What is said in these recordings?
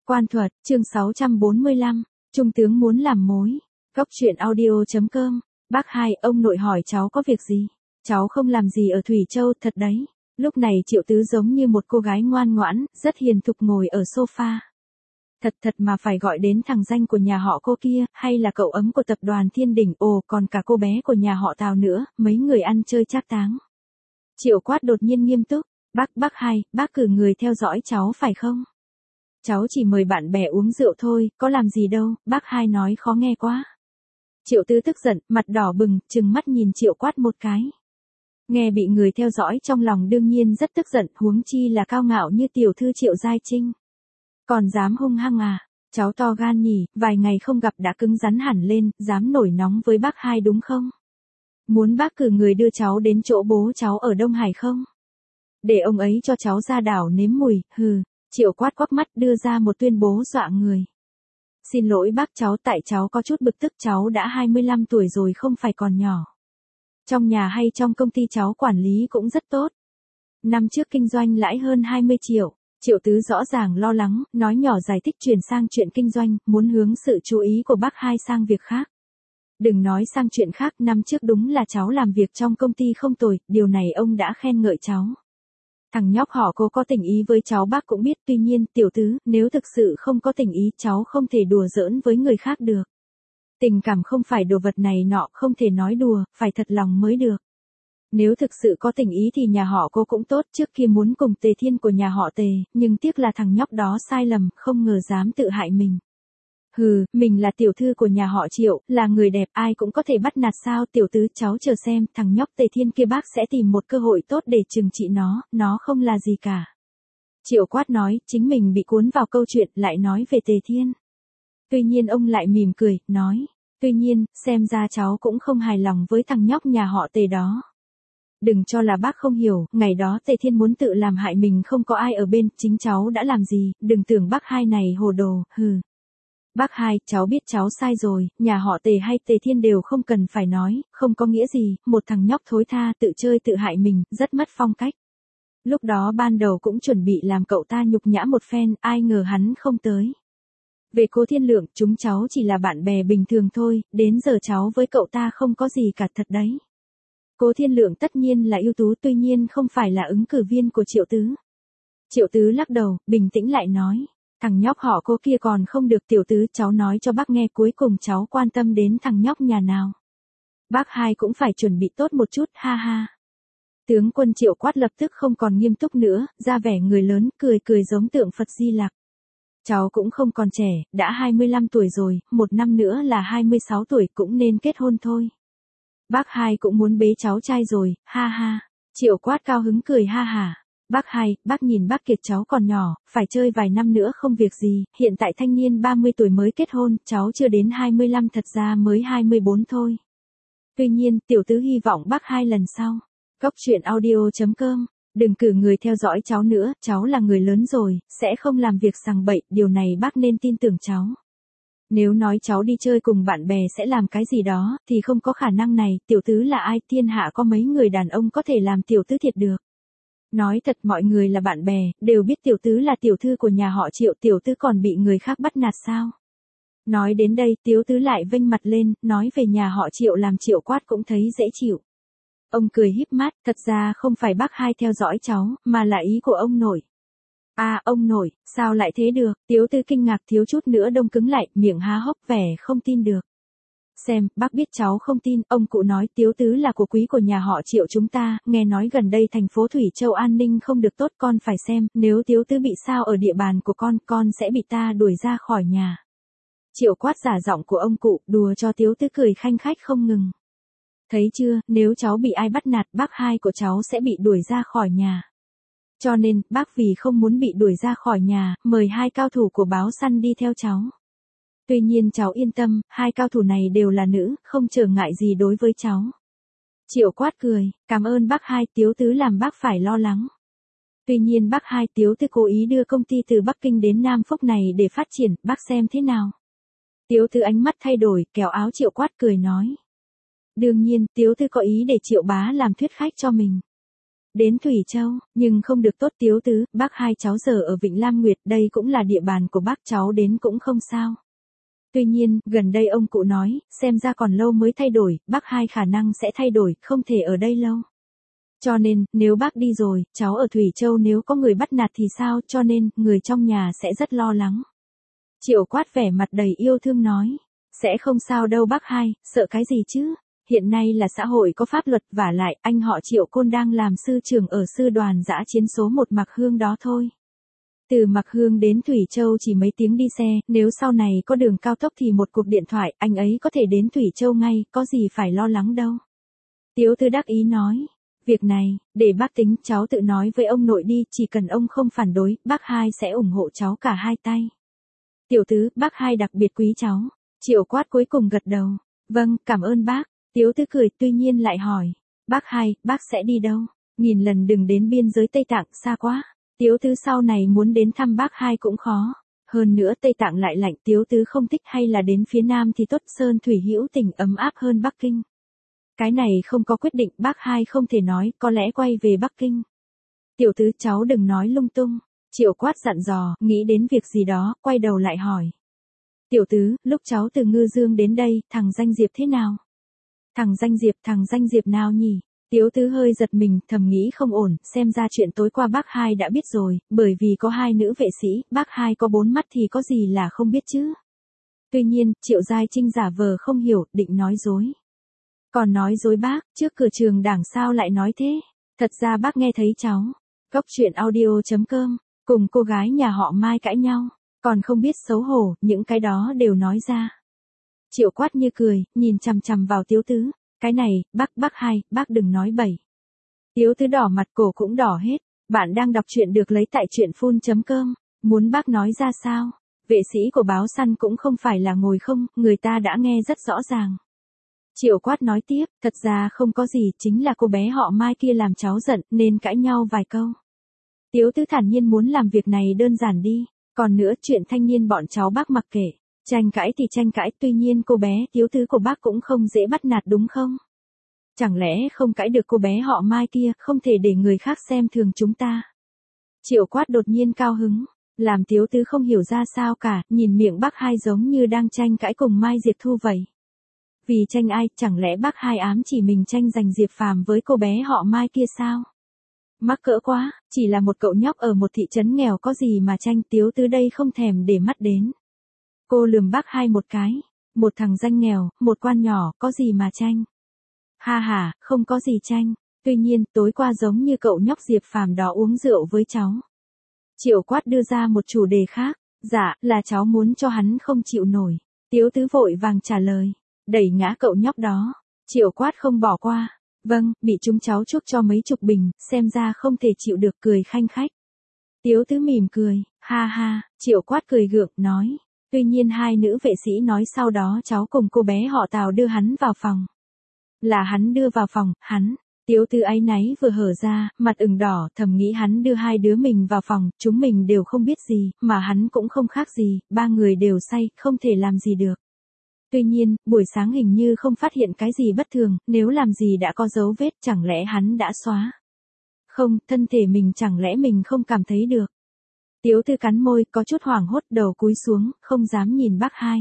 Quan thuật, chương 645, Trung tướng muốn làm mối. Góc truyện audio.com. Bác Hai, ông nội hỏi cháu có việc gì? Cháu không làm gì ở Thủy Châu thật đấy. Lúc này Triệu Tứ giống như một cô gái ngoan ngoãn, rất hiền thục ngồi ở sofa. Thật mà phải gọi đến thằng danh của nhà họ cô kia, hay là cậu ấm của tập đoàn Thiên Đỉnh, còn cả cô bé của nhà họ Tào nữa, mấy người ăn chơi trác táng. Triệu Quát đột nhiên nghiêm túc, bác Hai, bác cử người theo dõi cháu phải không? Cháu chỉ mời bạn bè uống rượu thôi, có làm gì đâu, bác Hai nói khó nghe quá. Triệu Tứ tức giận, mặt đỏ bừng, trừng mắt nhìn Triệu Quát một cái. Nghe bị người theo dõi trong lòng đương nhiên rất tức giận, huống chi là cao ngạo như tiểu thư Triệu Giai Trinh. Còn dám hung hăng à, cháu to gan nhỉ, vài ngày không gặp đã cứng rắn hẳn lên, dám nổi nóng với bác Hai đúng không? Muốn bác cử người đưa cháu đến chỗ bố cháu ở Đông Hải không? Để ông ấy cho cháu ra đảo nếm mùi, hừ. Triệu Quát quắc mắt đưa ra một tuyên bố dọa người. Xin lỗi bác cháu, tại cháu có chút bực tức, cháu đã 25 tuổi rồi không phải còn nhỏ. Trong nhà hay trong công ty cháu quản lý cũng rất tốt. Năm trước kinh doanh lãi hơn 20 triệu. Triệu Tứ rõ ràng lo lắng, nói nhỏ giải thích chuyển sang chuyện kinh doanh, muốn hướng sự chú ý của bác Hai sang việc khác. Đừng nói sang chuyện khác, năm trước đúng là cháu làm việc trong công ty không tồi, điều này ông đã khen ngợi cháu. Thằng nhóc họ Cô có tình ý với cháu bác cũng biết, tuy nhiên, tiểu tứ, nếu thực sự không có tình ý cháu không thể đùa giỡn với người khác được. Tình cảm không phải đồ vật này nọ, không thể nói đùa, phải thật lòng mới được. Nếu thực sự có tình ý thì nhà họ Cô cũng tốt, trước kia muốn cùng Tề Thiên của nhà họ Tề, nhưng tiếc là thằng nhóc đó sai lầm, không ngờ dám tự hại mình. Hừ, mình là tiểu thư của nhà họ Triệu, là người đẹp, ai cũng có thể bắt nạt sao? Tiểu tứ, cháu chờ xem, thằng nhóc Tề Thiên kia bác sẽ tìm một cơ hội tốt để trừng trị nó không là gì cả. Triệu Quát nói, chính mình bị cuốn vào câu chuyện, lại nói về Tề Thiên. Tuy nhiên ông lại mỉm cười, nói, tuy nhiên, xem ra cháu cũng không hài lòng với thằng nhóc nhà họ Tề đó. Đừng cho là bác không hiểu, ngày đó Tề Thiên muốn tự làm hại mình không có ai ở bên, chính cháu đã làm gì, đừng tưởng bác Hai này hồ đồ, hừ. Bác Hai, cháu biết cháu sai rồi, nhà họ Tề hay Tề Thiên đều không cần phải nói, không có nghĩa gì, một thằng nhóc thối tha tự chơi tự hại mình, rất mất phong cách. Lúc đó ban đầu cũng chuẩn bị làm cậu ta nhục nhã một phen, ai ngờ hắn không tới. Về Cố Thiên Lượng, chúng cháu chỉ là bạn bè bình thường thôi, đến giờ cháu với cậu ta không có gì cả thật đấy. Cố Thiên Lượng tất nhiên là ưu tú, tuy nhiên không phải là ứng cử viên của Triệu Tứ. Triệu Tứ lắc đầu, bình tĩnh lại nói. Thằng nhóc họ Cô kia còn không được, tiểu tứ, cháu nói cho bác nghe, cuối cùng cháu quan tâm đến thằng nhóc nhà nào. Bác Hai cũng phải chuẩn bị tốt một chút, ha ha. Tướng quân Triệu Quát lập tức không còn nghiêm túc nữa, ra vẻ người lớn, cười giống tượng Phật Di Lặc. Cháu cũng không còn trẻ, đã 25 tuổi rồi, một năm nữa là 26 tuổi cũng nên kết hôn thôi. Bác Hai cũng muốn bế cháu trai rồi, ha ha. Triệu Quát cao hứng cười ha hả. Bác Hai, bác nhìn bác Kiệt cháu còn nhỏ, phải chơi vài năm nữa không việc gì, hiện tại thanh niên 30 tuổi mới kết hôn, cháu chưa đến 25 thật ra mới 24 thôi. Tuy nhiên, tiểu tứ hy vọng bác Hai lần sau. Góc truyện audio.com, đừng cử người theo dõi cháu nữa, cháu là người lớn rồi, sẽ không làm việc sằng bậy, điều này bác nên tin tưởng cháu. Nếu nói cháu đi chơi cùng bạn bè sẽ làm cái gì đó, thì không có khả năng này, tiểu tứ là ai, thiên hạ có mấy người đàn ông có thể làm tiểu tứ thiệt được. Nói thật, mọi người là bạn bè, đều biết tiểu tứ là tiểu thư của nhà họ Triệu, tiểu tứ còn bị người khác bắt nạt sao? Nói đến đây, tiểu tứ lại vênh mặt lên, nói về nhà họ Triệu làm Triệu Quát cũng thấy dễ chịu. Ông cười híp mắt, thật ra không phải bác Hai theo dõi cháu, mà là ý của ông nội. À, ông nội, sao lại thế được? Tiểu tứ kinh ngạc thiếu chút nữa đông cứng lại, miệng há hốc vẻ không tin được. Xem, bác biết cháu không tin, ông cụ nói tiểu tứ là của quý của nhà họ Triệu chúng ta, nghe nói gần đây thành phố Thủy Châu an ninh không được tốt, con phải xem, nếu tiểu tứ bị sao ở địa bàn của con sẽ bị ta đuổi ra khỏi nhà. Triệu Quát giả giọng của ông cụ, đùa cho tiểu tứ cười khanh khách không ngừng. Thấy chưa, nếu cháu bị ai bắt nạt, bác Hai của cháu sẽ bị đuổi ra khỏi nhà. Cho nên, bác vì không muốn bị đuổi ra khỏi nhà, mời 2 cao thủ của báo săn đi theo cháu. Tuy nhiên cháu yên tâm, 2 cao thủ này đều là nữ, không trở ngại gì đối với cháu. Triệu Quát cười, cảm ơn bác Hai, tiểu tứ làm bác phải lo lắng. Tuy nhiên bác Hai, tiểu tứ cố ý đưa công ty từ Bắc Kinh đến Nam Phúc này để phát triển, bác xem thế nào. Tiểu tứ ánh mắt thay đổi, kéo áo Triệu Quát cười nói. Đương nhiên, tiểu tứ có ý để Triệu bá làm thuyết khách cho mình. Đến Thủy Châu, nhưng không được tốt Tiếu tứ, bác hai cháu giờ ở Vịnh Lam Nguyệt, đây cũng là địa bàn của bác cháu đến cũng không sao. Tuy nhiên, gần đây ông cụ nói, xem ra còn lâu mới thay đổi, bác hai khả năng sẽ thay đổi, không thể ở đây lâu. Cho nên, nếu bác đi rồi, cháu ở Thủy Châu nếu có người bắt nạt thì sao, cho nên, người trong nhà sẽ rất lo lắng. Triệu Quát vẻ mặt đầy yêu thương nói, sẽ không sao đâu bác hai, sợ cái gì chứ? Hiện nay là xã hội có pháp luật và lại, anh họ Triệu Côn đang làm sư trưởng ở sư đoàn dã chiến số 1 Mạc Hương đó thôi. Từ Mạc Hương đến Thủy Châu chỉ mấy tiếng đi xe, nếu sau này có đường cao tốc thì một cuộc điện thoại, anh ấy có thể đến Thủy Châu ngay, có gì phải lo lắng đâu. Tiếu Tư đắc ý nói, việc này, để bác tính, cháu tự nói với ông nội đi, chỉ cần ông không phản đối, bác hai sẽ ủng hộ cháu cả hai tay. Tiểu tứ, bác hai đặc biệt quý cháu. Triệu Quát cuối cùng gật đầu. Vâng, cảm ơn bác. Tiếu Tư cười, tuy nhiên lại hỏi, bác hai, bác sẽ đi đâu? Nghìn lần đừng đến biên giới Tây Tạng, xa quá. Tiếu Tư sau này muốn đến thăm bác hai cũng khó. Hơn nữa Tây Tạng lại lạnh, Tiếu Tư không thích, hay là đến phía Nam thì tốt, sơn thủy hữu tình ấm áp hơn Bắc Kinh. Cái này không có quyết định, bác hai không thể nói, có lẽ quay về Bắc Kinh. Tiểu tứ, cháu đừng nói lung tung. Triệu Quát dặn dò, nghĩ đến việc gì đó, quay đầu lại hỏi. Tiểu tứ, lúc cháu từ Ngư Dương đến đây, thằng Danh Diệp thế nào? Thằng Danh Diệp nào nhỉ? Tiếu tứ hơi giật mình, thầm nghĩ không ổn, xem ra chuyện tối qua bác hai đã biết rồi, bởi vì có hai nữ vệ sĩ, bác hai có 4 mắt thì có gì là không biết chứ. Tuy nhiên, Triệu Giai Trinh giả vờ không hiểu, định nói dối. Còn nói dối bác, trước cửa trường đảng sao lại nói thế? Thật ra bác nghe thấy cháu. Góc truyện audio.com, cùng cô gái nhà họ Mai cãi nhau, còn không biết xấu hổ, những cái đó đều nói ra. Triệu Quát như cười, nhìn chằm chằm vào Tiếu Tứ, cái này, bác hai, bác đừng nói bậy. Tiếu Tứ đỏ mặt, cổ cũng đỏ hết. Bạn đang đọc truyện được lấy tại truyện.com, muốn bác nói ra sao? Vệ sĩ của báo săn cũng không phải là ngồi không, người ta đã nghe rất rõ ràng. Triệu Quát nói tiếp, thật ra không có gì, chính là cô bé họ Mai kia làm cháu giận, nên cãi nhau vài câu. Tiếu Tứ thản nhiên muốn làm việc này đơn giản đi, còn nữa chuyện thanh niên bọn cháu bác mặc kệ, tranh cãi thì tranh cãi, tuy nhiên cô bé Tiếu Tứ của bác cũng không dễ bắt nạt đúng không? Chẳng lẽ không cãi được cô bé họ Mai kia, không thể để người khác xem thường chúng ta. Triệu Quát đột nhiên cao hứng, làm Tiếu Tứ không hiểu ra sao cả, nhìn miệng bác hai giống như đang tranh cãi cùng Mai Diệp Thu vậy. Vì tranh ai, chẳng lẽ bác hai ám chỉ mình tranh giành Diệp Phàm với cô bé họ Mai kia sao? Mắc cỡ quá, chỉ là một cậu nhóc ở một thị trấn nghèo có gì mà tranh, Tiếu Tứ đây không thèm để mắt đến. Cô lườm bác hai một cái, một thằng danh nghèo, một quan nhỏ, có gì mà tranh? Ha ha, không có gì tranh, tuy nhiên, tối qua giống như cậu nhóc Diệp Phàm đó uống rượu với cháu. Triệu Quát đưa ra một chủ đề khác, dạ, là cháu muốn cho hắn không chịu nổi. Tiếu Tứ vội vàng trả lời, đẩy ngã cậu nhóc đó. Triệu Quát không bỏ qua, vâng, bị chúng cháu chuốc cho mấy chục bình, xem ra không thể chịu được, cười khanh khách. Tiếu Tứ mỉm cười, ha ha, Triệu Quát cười gượng, nói. Tuy nhiên hai nữ vệ sĩ nói sau đó cháu cùng cô bé họ Tào đưa hắn vào phòng. Là hắn đưa vào phòng, hắn. Tiếu Tứ áy náy vừa hở ra, mặt ửng đỏ, thầm nghĩ hắn đưa hai đứa mình vào phòng, chúng mình đều không biết gì, mà hắn cũng không khác gì, ba người đều say, không thể làm gì được. Tuy nhiên, buổi sáng hình như không phát hiện cái gì bất thường, nếu làm gì đã có dấu vết, chẳng lẽ hắn đã xóa? Không, thân thể mình chẳng lẽ mình không cảm thấy được? Tiếu Tư cắn môi, có chút hoảng hốt, đầu cúi xuống, không dám nhìn bác hai.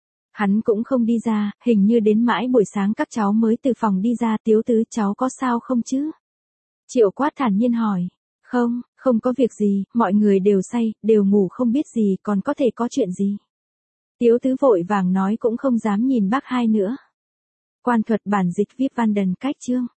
Hắn cũng không đi ra, hình như đến mãi buổi sáng các cháu mới từ phòng đi ra. Tiếu Tứ, cháu có sao không chứ? Triệu Quát thản nhiên hỏi. Không có việc gì, mọi người đều say, đều ngủ không biết gì, còn có thể có chuyện gì? Tiếu Tứ vội vàng nói, cũng không dám nhìn bác hai nữa. Quan thuật bản dịch Vip Van Den cách chương.